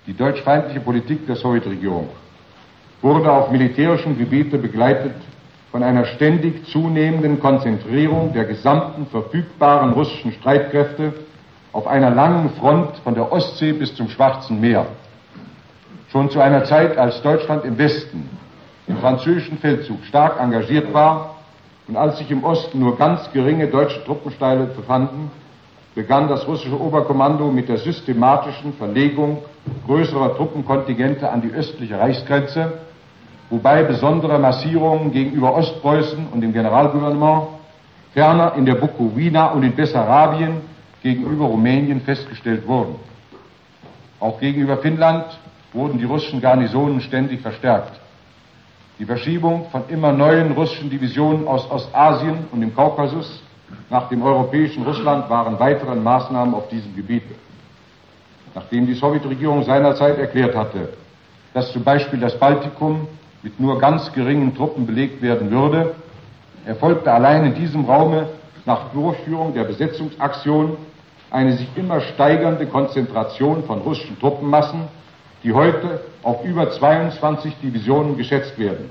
Die deutschfeindliche Politik der Sowjetregierung wurde auf militärischem Gebiete begleitet von einer ständig zunehmenden Konzentrierung der gesamten verfügbaren russischen Streitkräfte auf einer langen Front von der Ostsee bis zum Schwarzen Meer. Schon zu einer Zeit, als Deutschland im Westen im französischen Feldzug stark engagiert war und als sich im Osten nur ganz geringe deutsche Truppensteine befanden, begann das russische Oberkommando mit der systematischen Verlegung größerer Truppenkontingente an die östliche Reichsgrenze, wobei besondere Massierungen gegenüber Ostpreußen und dem Generalgouvernement, ferner in der Bukowina und in Bessarabien gegenüber Rumänien festgestellt wurden. Auch gegenüber Finnland wurden die russischen Garnisonen ständig verstärkt. Die Verschiebung von immer neuen russischen Divisionen aus Ostasien und dem Kaukasus nach dem europäischen Russland waren weitere Maßnahmen auf diesem Gebiet. Nachdem die Sowjetregierung seinerzeit erklärt hatte, dass zum Beispiel das Baltikum mit nur ganz geringen Truppen belegt werden würde, erfolgte allein in diesem Raume nach Durchführung der Besetzungsaktion eine sich immer steigernde Konzentration von russischen Truppenmassen, die heute auf über 22 Divisionen geschätzt werden.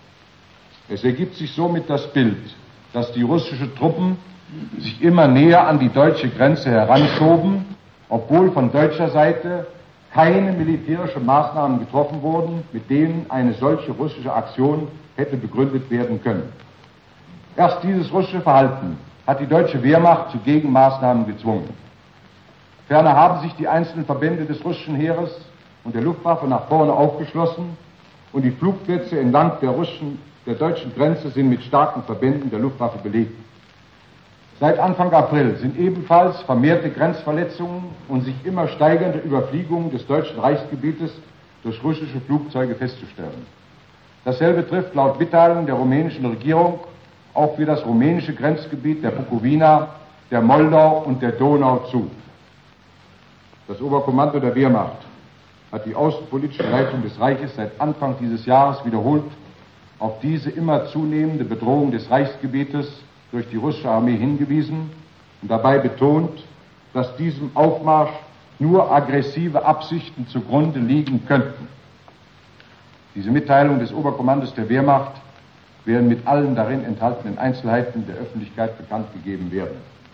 Es ergibt sich somit das Bild, dass die russischen Truppen sich immer näher an die deutsche Grenze heranschoben, obwohl von deutscher Seite keine militärischen Maßnahmen getroffen wurden, mit denen eine solche russische Aktion hätte begründet werden können. Erst dieses russische Verhalten hat die deutsche Wehrmacht zu Gegenmaßnahmen gezwungen. Ferner haben sich die einzelnen Verbände des russischen Heeres und der Luftwaffe nach vorne aufgeschlossen und die Flugplätze entlang der deutschen Grenze sind mit starken Verbänden der Luftwaffe belegt. Seit Anfang April sind ebenfalls vermehrte Grenzverletzungen und sich immer steigernde Überfliegungen des deutschen Reichsgebietes durch russische Flugzeuge festzustellen. Dasselbe trifft laut Mitteilung der rumänischen Regierung auch für das rumänische Grenzgebiet der Bukowina, der Moldau und der Donau zu. Das Oberkommando der Wehrmacht hat die außenpolitische Leitung des Reiches seit Anfang dieses Jahres wiederholt auf diese immer zunehmende Bedrohung des Reichsgebietes durch die russische Armee hingewiesen und dabei betont, dass diesem Aufmarsch nur aggressive Absichten zugrunde liegen könnten. Diese Mitteilungen des Oberkommandos der Wehrmacht werden mit allen darin enthaltenen Einzelheiten der Öffentlichkeit bekannt gegeben werden.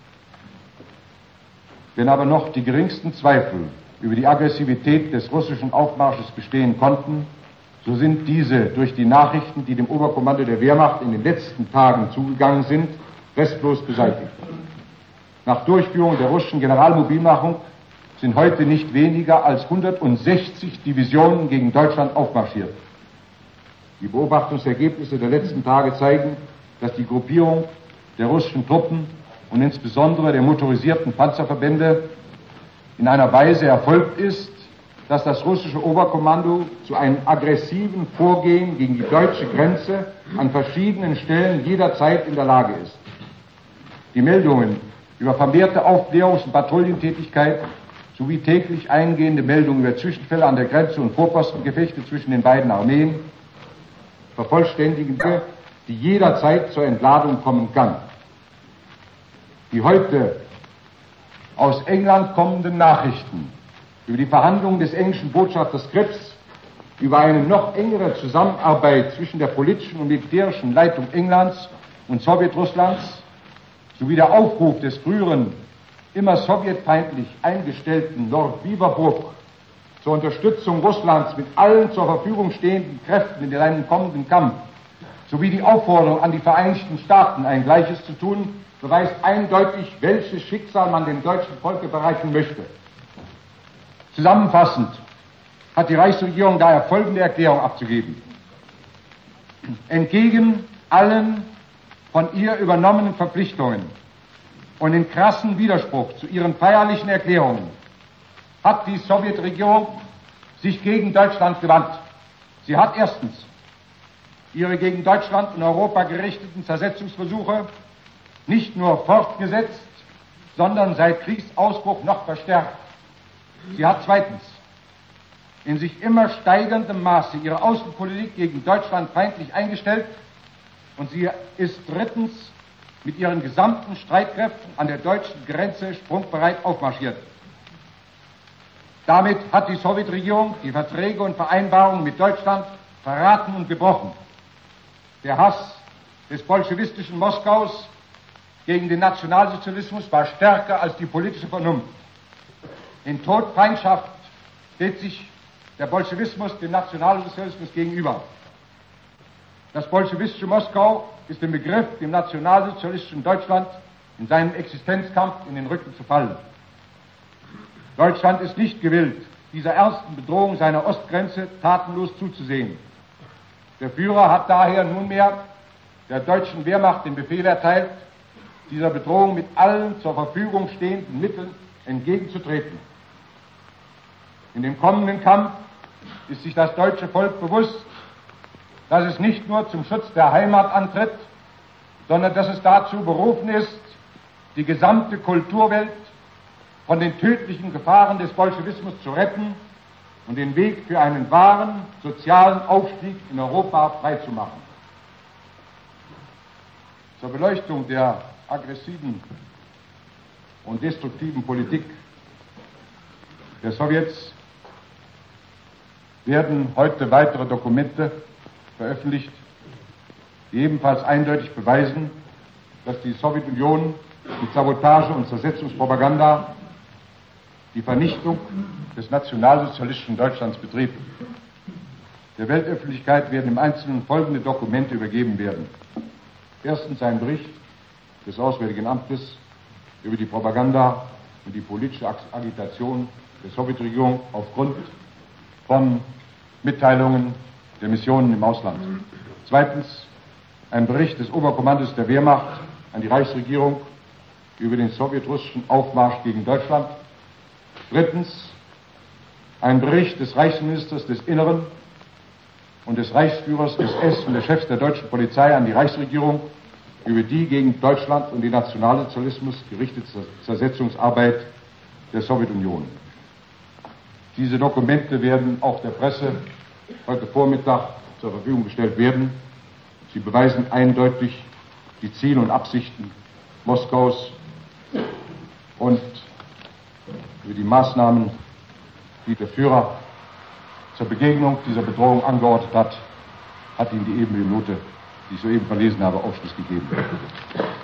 Wenn aber noch die geringsten Zweifel über die Aggressivität des russischen Aufmarsches bestehen konnten, so sind diese durch die Nachrichten, die dem Oberkommando der Wehrmacht in den letzten Tagen zugegangen sind, restlos beseitigt. Nach Durchführung der russischen Generalmobilmachung sind heute nicht weniger als 160 Divisionen gegen Deutschland aufmarschiert. Die Beobachtungsergebnisse der letzten Tage zeigen, dass die Gruppierung der russischen Truppen und insbesondere der motorisierten Panzerverbände in einer Weise erfolgt ist, dass das russische Oberkommando zu einem aggressiven Vorgehen gegen die deutsche Grenze an verschiedenen Stellen jederzeit in der Lage ist. Die Meldungen über vermehrte Aufklärungs- und Patrouillentätigkeit sowie täglich eingehende Meldungen über Zwischenfälle an der Grenze und Vorpostengefechte zwischen den beiden Armeen vervollständigen, die jederzeit zur Entladung kommen kann. Die heute aus England kommenden Nachrichten über die Verhandlungen des englischen Botschafters Krebs über eine noch engere Zusammenarbeit zwischen der politischen und militärischen Leitung Englands und Sowjetrusslands sowie der Aufruf des früheren, immer sowjetfeindlich eingestellten Lord Beaverbrook zur Unterstützung Russlands mit allen zur Verfügung stehenden Kräften in seinem kommenden Kampf sowie die Aufforderung an die Vereinigten Staaten, ein Gleiches zu tun, beweist eindeutig, welches Schicksal man dem deutschen Volke bereiten möchte. Zusammenfassend hat die Reichsregierung daher folgende Erklärung abzugeben. Entgegen allen von ihr übernommenen Verpflichtungen und in krassen Widerspruch zu ihren feierlichen Erklärungen hat die Sowjetregierung sich gegen Deutschland gewandt. Sie hat erstens ihre gegen Deutschland und Europa gerichteten Zersetzungsversuche nicht nur fortgesetzt, sondern seit Kriegsausbruch noch verstärkt. Sie hat zweitens in sich immer steigerndem Maße ihre Außenpolitik gegen Deutschland feindlich eingestellt und sie ist drittens mit ihren gesamten Streitkräften an der deutschen Grenze sprungbereit aufmarschiert. Damit hat die Sowjetregierung die Verträge und Vereinbarungen mit Deutschland verraten und gebrochen. Der Hass des bolschewistischen Moskaus gegen den Nationalsozialismus war stärker als die politische Vernunft. In Todfeindschaft steht sich der Bolschewismus dem Nationalsozialismus gegenüber. Das bolschewistische Moskau ist im Begriff, dem nationalsozialistischen Deutschland in seinem Existenzkampf in den Rücken zu fallen. Deutschland ist nicht gewillt, dieser ernsten Bedrohung seiner Ostgrenze tatenlos zuzusehen. Der Führer hat daher nunmehr der deutschen Wehrmacht den Befehl erteilt, dieser Bedrohung mit allen zur Verfügung stehenden Mitteln entgegenzutreten. In dem kommenden Kampf ist sich das deutsche Volk bewusst, dass es nicht nur zum Schutz der Heimat antritt, sondern dass es dazu berufen ist, die gesamte Kulturwelt von den tödlichen Gefahren des Bolschewismus zu retten und den Weg für einen wahren sozialen Aufstieg in Europa freizumachen. Zur Beleuchtung der aggressiven und destruktiven Politik der Sowjets werden heute weitere Dokumente veröffentlicht, die ebenfalls eindeutig beweisen, dass die Sowjetunion mit Sabotage und Zersetzungspropaganda die Vernichtung des nationalsozialistischen Deutschlands betrieb. Der Weltöffentlichkeit werden im Einzelnen folgende Dokumente übergeben werden. Erstens ein Bericht des Auswärtigen Amtes über die Propaganda und die politische Agitation der Sowjetregierung aufgrund von Mitteilungen der Missionen im Ausland. Zweitens ein Bericht des Oberkommandos der Wehrmacht an die Reichsregierung über den sowjetrussischen Aufmarsch gegen Deutschland. Drittens ein Bericht des Reichsministers des Inneren und des Reichsführers SS und des Chefs der deutschen Polizei an die Reichsregierung über die gegen Deutschland und den Nationalsozialismus gerichtete Zersetzungsarbeit der Sowjetunion. Diese Dokumente werden auch der Presse heute Vormittag zur Verfügung gestellt werden. Sie beweisen eindeutig die Ziele und Absichten Moskaus und über die Maßnahmen, die der Führer zur Begegnung dieser Bedrohung angeordnet hat, hat ihm die eben Minute, die ich soeben verlesen habe, Aufschluss gegeben.